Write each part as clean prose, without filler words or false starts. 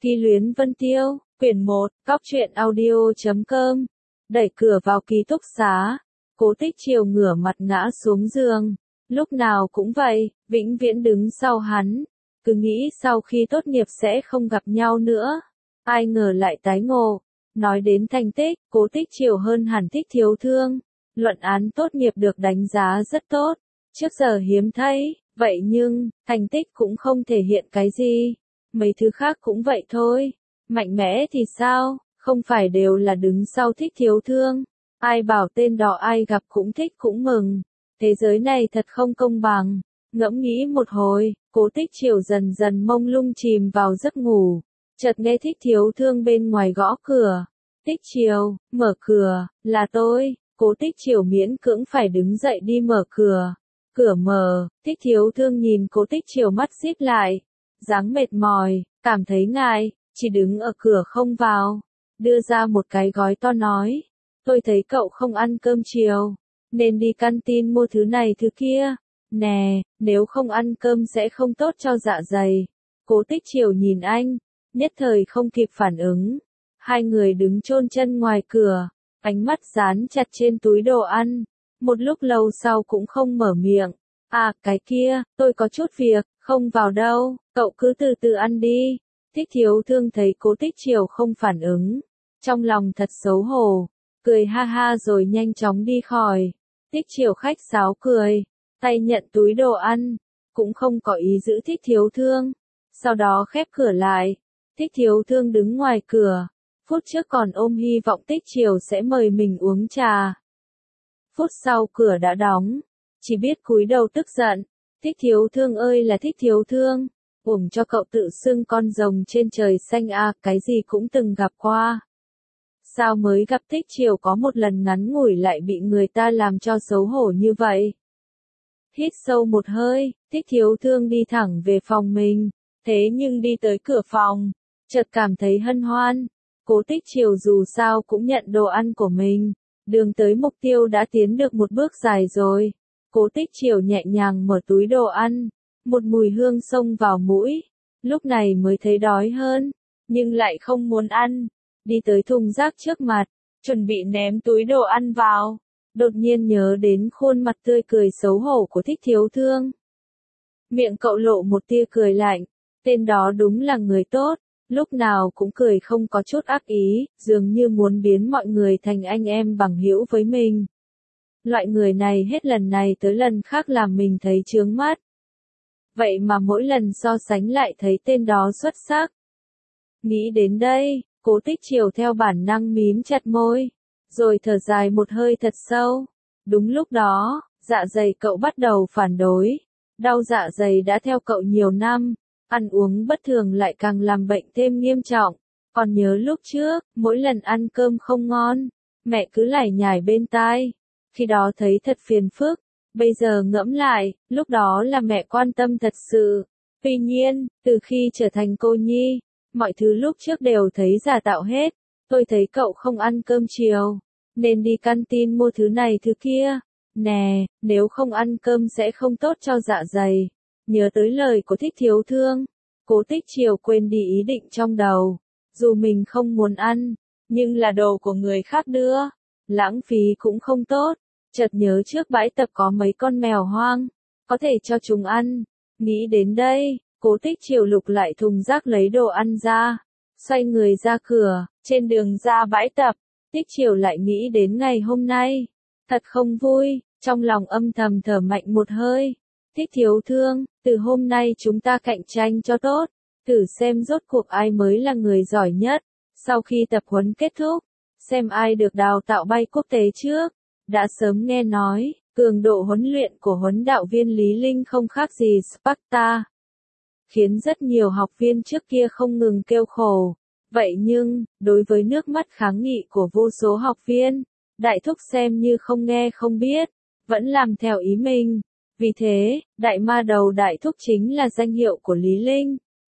Kỳ Luyến Vân Tiêu, quyển 1, Cóc truyện audio.com. Đẩy cửa vào ký túc xá, Cố Tích Triều ngửa mặt ngã xuống giường. Lúc nào cũng vậy, vĩnh viễn đứng sau hắn. Cứ nghĩ sau khi tốt nghiệp sẽ không gặp nhau nữa. Ai ngờ lại tái ngộ. Nói đến thành tích, Cố Tích Triều hơn hẳn Thích Thiếu Thương. Luận án tốt nghiệp được đánh giá rất tốt. Trước giờ hiếm thấy, vậy nhưng, thành tích cũng không thể hiện cái gì. Mấy thứ khác cũng vậy thôi. Mạnh mẽ thì sao, không phải đều là đứng sau Thích Thiếu Thương. Ai bảo tên đó ai gặp cũng thích cũng mừng. Thế giới này thật không công bằng. Ngẫm nghĩ một hồi, Cố Tích Triều dần dần mông lung chìm vào giấc ngủ. Chợt nghe Thích Thiếu Thương bên ngoài gõ cửa. Tích Triều, mở cửa, là tôi. Cố Tích Triều miễn cưỡng phải đứng dậy đi mở cửa. Cửa mở, Thích Thiếu Thương nhìn Cố Tích Triều mắt díp lại. Dáng mệt mỏi, cảm thấy ngại, chỉ đứng ở cửa không vào. Đưa ra một cái gói to nói. Tôi thấy cậu không ăn cơm chiều, nên đi canteen mua thứ này thứ kia. Nè, nếu không ăn cơm sẽ không tốt cho dạ dày. Cố Tích Triều nhìn anh, nhất thời không kịp phản ứng. Hai người đứng chôn chân ngoài cửa, ánh mắt dán chặt trên túi đồ ăn. Một lúc lâu sau cũng không mở miệng. À, cái kia, tôi có chút việc, không vào đâu, cậu cứ từ từ ăn đi. Thích Thiếu Thương thấy Cố Tích Triều không phản ứng. Trong lòng thật xấu hổ, cười ha ha rồi nhanh chóng đi khỏi. Tích Triều khách sáo cười, tay nhận túi đồ ăn, cũng không có ý giữ Thích Thiếu Thương. Sau đó khép cửa lại, Thích Thiếu Thương đứng ngoài cửa. Phút trước còn ôm hy vọng Tích Triều sẽ mời mình uống trà. Phút sau cửa đã đóng, chỉ biết cúi đầu tức giận. Thích Thiếu Thương ơi là Thích Thiếu Thương, uổng cho cậu tự xưng con rồng trên trời xanh à, cái gì cũng từng gặp qua. Sao mới gặp Tích Triều có một lần ngắn ngủi lại bị người ta làm cho xấu hổ như vậy? Hít sâu một hơi, Thích Thiếu Thương đi thẳng về phòng mình. Thế nhưng đi tới cửa phòng, chợt cảm thấy hân hoan. Cố Tích Triều dù sao cũng nhận đồ ăn của mình. Đường tới mục tiêu đã tiến được một bước dài rồi. Cố Tích Triều nhẹ nhàng mở túi đồ ăn. Một mùi hương xông vào mũi. Lúc này mới thấy đói hơn, nhưng lại không muốn ăn. Đi tới thùng rác trước mặt, chuẩn bị ném túi đồ ăn vào. Đột nhiên nhớ đến khuôn mặt tươi cười xấu hổ của Thích Thiếu Thương. Miệng cậu lộ một tia cười lạnh. Tên đó đúng là người tốt, lúc nào cũng cười không có chút ác ý, dường như muốn biến mọi người thành anh em bằng hữu với mình. Loại người này hết lần này tới lần khác làm mình thấy chướng mắt. Vậy mà mỗi lần so sánh lại thấy tên đó xuất sắc. Nghĩ đến đây, Cố Tích Triều theo bản năng mím chặt môi, rồi thở dài một hơi thật sâu. Đúng lúc đó, dạ dày cậu bắt đầu phản đối. Đau dạ dày đã theo cậu nhiều năm, ăn uống bất thường lại càng làm bệnh thêm nghiêm trọng. Còn nhớ lúc trước, mỗi lần ăn cơm không ngon, mẹ cứ lải nhải bên tai. Khi đó thấy thật phiền phức, bây giờ ngẫm lại, lúc đó là mẹ quan tâm thật sự. Tuy nhiên, từ khi trở thành cô nhi, mọi thứ lúc trước đều thấy giả tạo hết. Tôi thấy cậu không ăn cơm chiều, nên đi canteen mua thứ này thứ kia. Nè, nếu không ăn cơm sẽ không tốt cho dạ dày. Nhớ tới lời của Thích Thiếu Thương, Cố Tích Triều quên đi ý định trong đầu. Dù mình không muốn ăn, nhưng là đồ của người khác đưa, lãng phí cũng không tốt. Chợt nhớ trước bãi tập có mấy con mèo hoang, có thể cho chúng ăn. Nghĩ đến đây, Cố Tích Triều lục lại thùng rác lấy đồ ăn ra, xoay người ra cửa. Trên đường ra bãi tập, Tích Triều lại nghĩ đến ngày hôm nay. Thật không vui, trong lòng âm thầm thở mạnh một hơi. Thích Thiếu Thương, từ hôm nay chúng ta cạnh tranh cho tốt, thử xem rốt cuộc ai mới là người giỏi nhất. Sau khi tập huấn kết thúc, xem ai được đào tạo bay quốc tế trước. Đã sớm nghe nói, cường độ huấn luyện của huấn đạo viên Lý Linh không khác gì Sparta, khiến rất nhiều học viên trước kia không ngừng kêu khổ. Vậy nhưng, đối với nước mắt kháng nghị của vô số học viên, Đại Thúc xem như không nghe không biết, vẫn làm theo ý mình. Vì thế, Đại Ma Đầu Đại Thúc chính là danh hiệu của Lý Linh.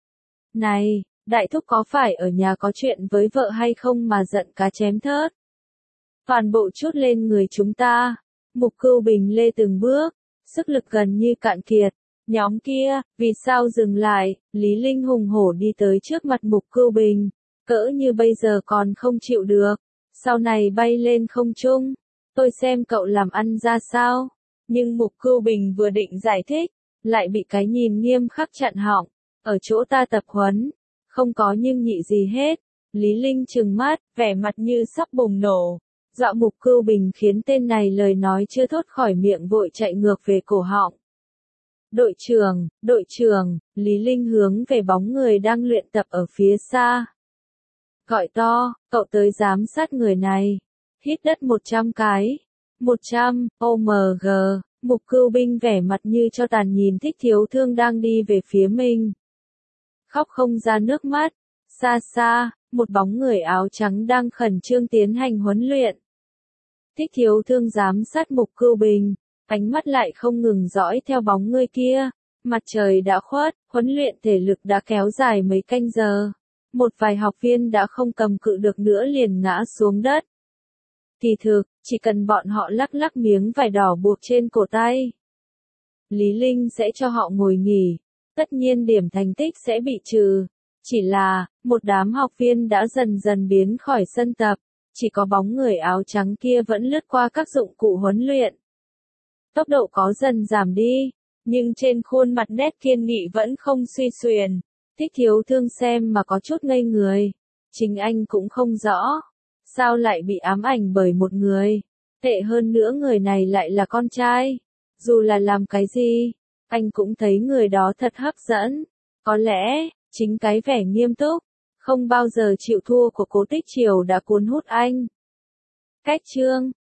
Này, Đại Thúc có phải ở nhà có chuyện với vợ hay không mà giận cá chém thớt? Toàn bộ chút lên người chúng ta. Mục Cưu Bình lê từng bước, sức lực gần như cạn kiệt. Nhóm kia, vì sao dừng lại? Lý Linh hùng hổ đi tới trước mặt Mục Cưu Bình. Cỡ như bây giờ còn không chịu được. Sau này bay lên không trung. Tôi xem cậu làm ăn ra sao. Nhưng Mục Cưu Bình vừa định giải thích. Lại bị cái nhìn nghiêm khắc chặn họng. Ở chỗ ta tập huấn. Không có nhưng nhị gì hết. Lý Linh trừng mắt, vẻ mặt như sắp bùng nổ. Dọa Mục Cưu Bình khiến tên này lời nói chưa thốt khỏi miệng vội chạy ngược về cổ họng. Đội trưởng, Lý Linh hướng về bóng người đang luyện tập ở phía xa. Gọi to, cậu tới giám sát người này. Hít đất 100 cái. 100, OMG, Mục Cưu Bình vẻ mặt như cho tàn nhìn Thích Thiếu Thương đang đi về phía mình. Khóc không ra nước mắt. Xa xa, một bóng người áo trắng đang khẩn trương tiến hành huấn luyện. Thích Thiếu Thương giám sát Mục Cưu Bình, ánh mắt lại không ngừng dõi theo bóng người kia. Mặt trời đã khuất, huấn luyện thể lực đã kéo dài mấy canh giờ. Một vài học viên đã không cầm cự được nữa liền ngã xuống đất. Kỳ thực, chỉ cần bọn họ lắc lắc miếng vải đỏ buộc trên cổ tay, Lý Linh sẽ cho họ ngồi nghỉ. Tất nhiên điểm thành tích sẽ bị trừ. Chỉ là, một đám học viên đã dần dần biến khỏi sân tập. Chỉ có bóng người áo trắng kia vẫn lướt qua các dụng cụ huấn luyện. Tốc độ có dần giảm đi, nhưng trên khuôn mặt nét kiên nghị vẫn không suy xuyển. Thích Thiếu Thương xem mà có chút ngây người. Chính anh cũng không rõ. Sao lại bị ám ảnh bởi một người? Tệ hơn nữa người này lại là con trai. Dù là làm cái gì, anh cũng thấy người đó thật hấp dẫn. Có lẽ, chính cái vẻ nghiêm túc, không bao giờ chịu thua của Cố Tích Triều đã cuốn hút anh. Cách chương